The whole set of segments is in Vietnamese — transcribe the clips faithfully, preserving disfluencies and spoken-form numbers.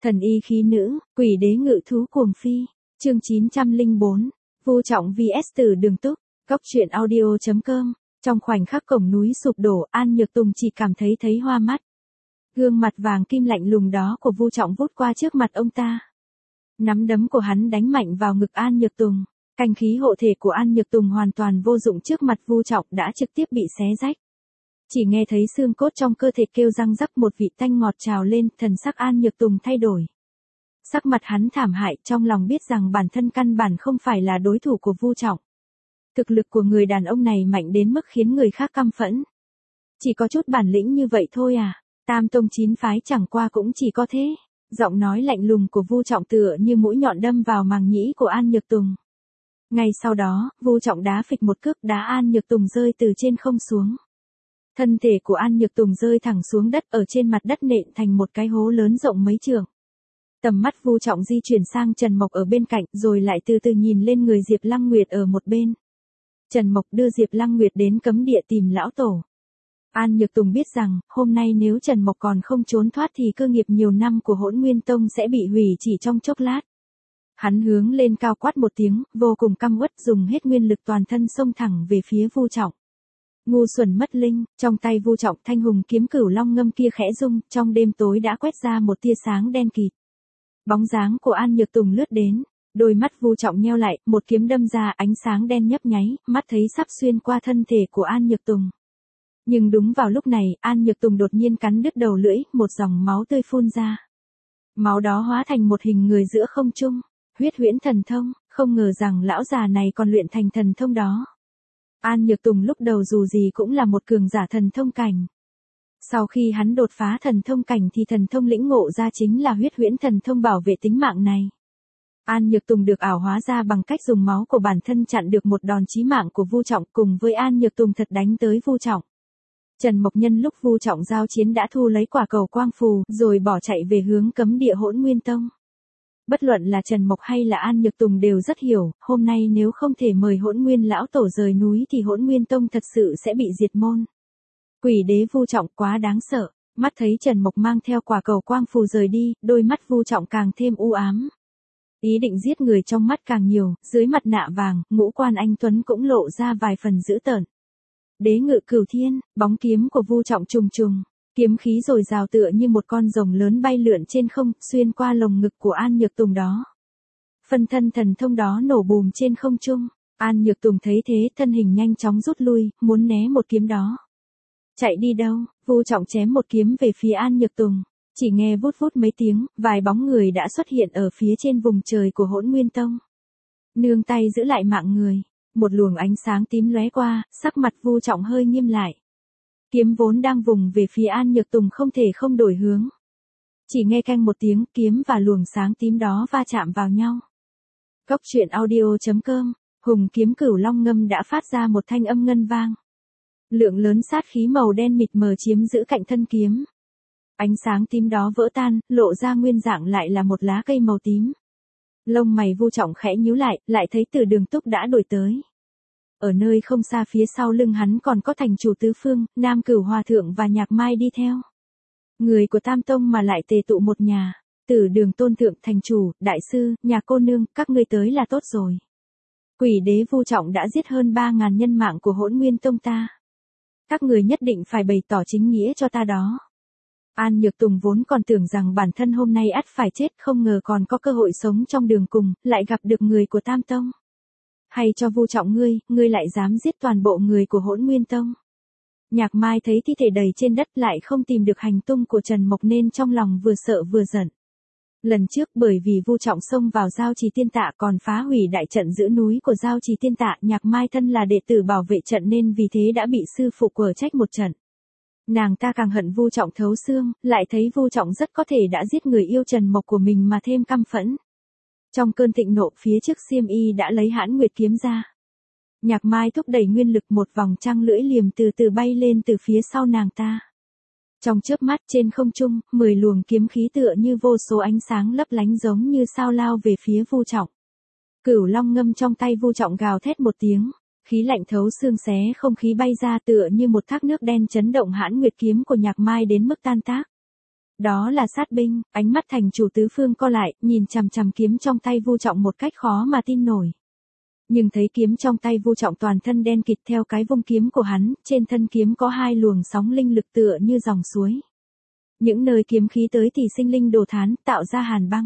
Thần y khí nữ, quỷ đế ngự thú cuồng phi. Chương chín trăm lẻ bốn. Vu Trọng vs Từ Đường Túc. Cốc truyện audio chấm com. Trong khoảnh khắc cổng núi sụp đổ, An Nhược Tùng chỉ cảm thấy thấy hoa mắt. Gương mặt vàng kim lạnh lùng đó của Vu Trọng vút qua trước mặt ông ta. Nắm đấm của hắn đánh mạnh vào ngực An Nhược Tùng. Canh khí hộ thể của An Nhược Tùng hoàn toàn vô dụng trước mặt Vu Trọng đã trực tiếp bị xé rách. Chỉ nghe thấy xương cốt trong cơ thể kêu răng rắc, một vị tanh ngọt trào lên, thần sắc An Nhược Tùng thay đổi. Sắc mặt hắn thảm hại, trong lòng biết rằng bản thân căn bản không phải là đối thủ của Vu Trọng. Thực lực của người đàn ông này mạnh đến mức khiến người khác căm phẫn. Chỉ có chút bản lĩnh như vậy thôi à, Tam Tông chín phái chẳng qua cũng chỉ có thế. Giọng nói lạnh lùng của Vu Trọng tựa như mũi nhọn đâm vào màng nhĩ của An Nhược Tùng. Ngay sau đó, Vu Trọng đá phịch một cước đá An Nhược Tùng rơi từ trên không xuống. Thân thể của An Nhược Tùng rơi thẳng xuống đất, ở trên mặt đất nện thành một cái hố lớn rộng mấy trượng. Tầm mắt Vu Trọng di chuyển sang Trần Mộc ở bên cạnh, rồi lại từ từ nhìn lên người Diệp Lăng Nguyệt ở một bên. Trần Mộc đưa Diệp Lăng Nguyệt đến cấm địa tìm lão tổ. An Nhược Tùng biết rằng, hôm nay nếu Trần Mộc còn không trốn thoát thì cơ nghiệp nhiều năm của Hỗn Nguyên Tông sẽ bị hủy chỉ trong chốc lát. Hắn hướng lên cao quát một tiếng, vô cùng căm uất, dùng hết nguyên lực toàn thân xông thẳng về phía Vu Trọng. Ngu xuẩn mất linh, trong tay Vu Trọng thanh hùng kiếm Cửu Long Ngâm kia khẽ rung, trong đêm tối đã quét ra một tia sáng đen kịt. Bóng dáng của An Nhược Tùng lướt đến, đôi mắt Vu Trọng nheo lại, một kiếm đâm ra, ánh sáng đen nhấp nháy, mắt thấy sắp xuyên qua thân thể của An Nhược Tùng. Nhưng đúng vào lúc này, An Nhược Tùng đột nhiên cắn đứt đầu lưỡi, một dòng máu tươi phun ra. Máu đó hóa thành một hình người giữa không trung, huyết huyễn thần thông, không ngờ rằng lão già này còn luyện thành thần thông đó. An Nhược Tùng lúc đầu dù gì cũng là một cường giả thần thông cảnh. Sau khi hắn đột phá thần thông cảnh thì thần thông lĩnh ngộ ra chính là huyết huyễn thần thông bảo vệ tính mạng này. An Nhược Tùng được ảo hóa ra bằng cách dùng máu của bản thân chặn được một đòn chí mạng của Vu Trọng, cùng với An Nhược Tùng thật đánh tới Vu Trọng. Trần Mộc nhân lúc Vu Trọng giao chiến đã thu lấy quả cầu quang phù, rồi bỏ chạy về hướng cấm địa Hỗn Nguyên Tông. Bất luận là Trần Mộc hay là An Nhược Tùng đều rất hiểu, hôm nay nếu không thể mời Hỗn Nguyên lão tổ rời núi thì Hỗn Nguyên Tông thật sự sẽ bị diệt môn. Quỷ đế Vu Trọng quá đáng sợ, mắt thấy Trần Mộc mang theo quả cầu quang phù rời đi, đôi mắt Vu Trọng càng thêm u ám. Ý định giết người trong mắt càng nhiều, dưới mặt nạ vàng, ngũ quan anh tuấn cũng lộ ra vài phần dữ tợn. Đế ngự cửu thiên, bóng kiếm của Vu Trọng trùng trùng, kiếm khí dồi dào tựa như một con rồng lớn bay lượn trên không, xuyên qua lồng ngực của An Nhược Tùng đó. Phân thân thần thông đó nổ bùm trên không trung, An Nhược Tùng thấy thế, thân hình nhanh chóng rút lui, muốn né một kiếm đó. Chạy đi đâu? Vu Trọng chém một kiếm về phía An Nhược Tùng, chỉ nghe vút vút mấy tiếng, vài bóng người đã xuất hiện ở phía trên vùng trời của Hỗn Nguyên Tông. Nương tay giữ lại mạng người, một luồng ánh sáng tím lóe qua, sắc mặt Vu Trọng hơi nghiêm lại. Kiếm vốn đang vùng về phía An Nhược Tùng không thể không đổi hướng. Chỉ nghe canh một tiếng, kiếm và luồng sáng tím đó va chạm vào nhau. Cốc truyện audio chấm com, hùng kiếm Cửu Long Ngâm đã phát ra một thanh âm ngân vang. Lượng lớn sát khí màu đen mịt mờ chiếm giữ cạnh thân kiếm. Ánh sáng tím đó vỡ tan, lộ ra nguyên dạng lại là một lá cây màu tím. Lông mày Vu Trọng khẽ nhíu lại, lại thấy Từ Đường Túc đã đuổi tới. Ở nơi không xa phía sau lưng hắn còn có thành chủ tứ phương, Nam Cửu Hòa Thượng và Nhạc Mai đi theo. Người của Tam Tông mà lại tề tụ một nhà. Từ Đường Tôn Thượng, thành chủ, đại sư, Nhạc cô nương, các ngươi tới là tốt rồi. Quỷ đế Vu Trọng đã giết hơn ba ngàn nhân mạng của Hỗn Nguyên Tông ta. Các người nhất định phải bày tỏ chính nghĩa cho ta đó. An Nhược Tùng vốn còn tưởng rằng bản thân hôm nay ắt phải chết, không ngờ còn có cơ hội sống trong đường cùng, lại gặp được người của Tam Tông. Hay cho Vu Trọng ngươi, ngươi lại dám giết toàn bộ người của Hỗn Nguyên Tông. Nhạc Mai thấy thi thể đầy trên đất, lại không tìm được hành tung của Trần Mộc nên trong lòng vừa sợ vừa giận. Lần trước bởi vì Vu Trọng xông vào Giao Trì Tiên Tạ còn phá hủy đại trận giữ núi của Giao Trì Tiên Tạ, Nhạc Mai thân là đệ tử bảo vệ trận nên vì thế đã bị sư phụ quở trách một trận. Nàng ta càng hận Vu Trọng thấu xương, lại thấy Vu Trọng rất có thể đã giết người yêu Trần Mộc của mình mà thêm căm phẫn. Trong cơn thịnh nộ, phía trước xiêm y đã lấy Hãn Nguyệt kiếm ra. Nhạc Mai thúc đẩy nguyên lực, một vòng trăng lưỡi liềm từ từ bay lên từ phía sau nàng ta. Trong chớp mắt trên không trung, mười luồng kiếm khí tựa như vô số ánh sáng lấp lánh giống như sao lao về phía Vu Trọng. Cửu Long Ngâm trong tay Vu Trọng gào thét một tiếng, khí lạnh thấu xương xé không khí bay ra tựa như một thác nước đen chấn động Hãn Nguyệt kiếm của Nhạc Mai đến mức tan tác. Đó là sát binh, ánh mắt thành chủ tứ phương co lại, nhìn chằm chằm kiếm trong tay Vu Trọng một cách khó mà tin nổi. Nhưng thấy kiếm trong tay Vu Trọng toàn thân đen kịt theo cái vung kiếm của hắn, trên thân kiếm có hai luồng sóng linh lực tựa như dòng suối. Những nơi kiếm khí tới thì sinh linh đồ thán, tạo ra hàn băng.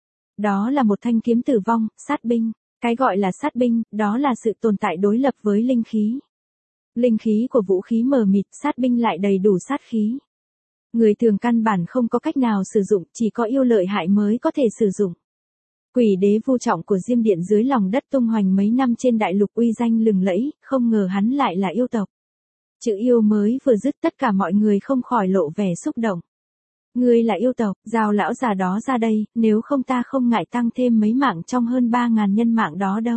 Đó là một thanh kiếm tử vong, sát binh. Cái gọi là sát binh, đó là sự tồn tại đối lập với linh khí. Linh khí của vũ khí mờ mịt, sát binh lại đầy đủ sát khí. Người thường căn bản không có cách nào sử dụng, chỉ có yêu lợi hại mới có thể sử dụng. Quỷ đế Vu Trọng của Diêm Điện dưới lòng đất tung hoành mấy năm trên đại lục uy danh lừng lẫy, không ngờ hắn lại là yêu tộc. Chữ yêu mới vừa dứt tất cả mọi người không khỏi lộ vẻ xúc động. Ngươi là yêu tộc, giao lão già đó ra đây, nếu không ta không ngại tăng thêm mấy mạng trong hơn ba ngàn nhân mạng đó đâu.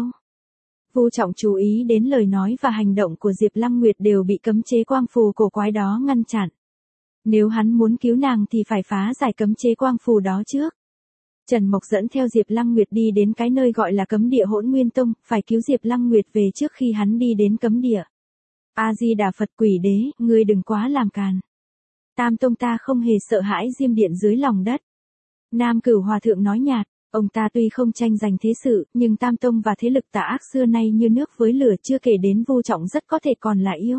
Vu Trọng chú ý đến lời nói và hành động của Diệp Lăng Nguyệt đều bị cấm chế quang phù cổ quái đó ngăn chặn. Nếu hắn muốn cứu nàng thì phải phá giải cấm chế quang phù đó trước. Trần Mộc dẫn theo Diệp Lăng Nguyệt đi đến cái nơi gọi là cấm địa Hỗn Nguyên Tông, phải cứu Diệp Lăng Nguyệt về trước khi hắn đi đến cấm địa. A-di-đà Phật, quỷ đế, ngươi đừng quá làm càn. Tam Tông ta không hề sợ hãi Diêm Điện dưới lòng đất. Nam Cửu Hòa Thượng nói nhạt, ông ta tuy không tranh giành thế sự, nhưng Tam Tông và thế lực tà ác xưa nay như nước với lửa, chưa kể đến Vu Trọng rất có thể còn là yêu.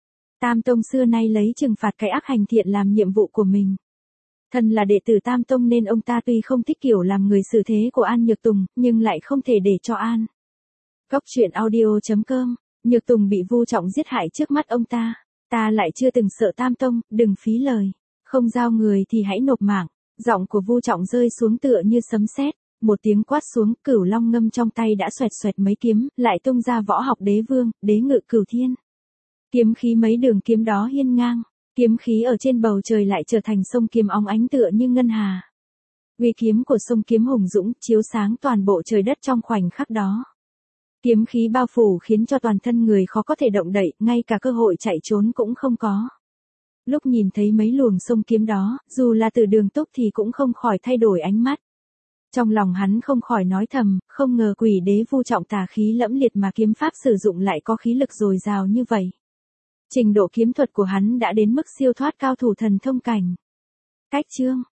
Tam Tông xưa nay lấy trừng phạt cái ác hành thiện làm nhiệm vụ của mình. Thân là đệ tử Tam Tông nên ông ta tuy không thích kiểu làm người xử thế của An Nhược Tùng, nhưng lại không thể để cho An. Góc truyện audio chấm com, Nhược Tùng bị Vu Trọng giết hại trước mắt ông ta. Ta lại chưa từng sợ Tam Tông, đừng phí lời. Không giao người thì hãy nộp mạng. Giọng của Vu Trọng rơi xuống tựa như sấm sét. Một tiếng quát xuống, Cửu Long ngâm trong tay đã xoẹt xoẹt mấy kiếm, lại tung ra võ học đế vương, đế ngự cửu thiên. Kiếm khí mấy đường kiếm đó hiên ngang. Kiếm khí ở trên bầu trời lại trở thành sông kiếm óng ánh tựa như ngân hà. Uy kiếm của sông kiếm hùng dũng chiếu sáng toàn bộ trời đất trong khoảnh khắc đó. Kiếm khí bao phủ khiến cho toàn thân người khó có thể động đậy, ngay cả cơ hội chạy trốn cũng không có. Lúc nhìn thấy mấy luồng sông kiếm đó, dù là từ Đường Túc thì cũng không khỏi thay đổi ánh mắt. Trong lòng hắn không khỏi nói thầm, không ngờ quỷ đế Vu Trọng tà khí lẫm liệt mà kiếm pháp sử dụng lại có khí lực dồi dào như vậy. Trình độ kiếm thuật của hắn đã đến mức siêu thoát cao thủ thần thông cảnh. Cách chương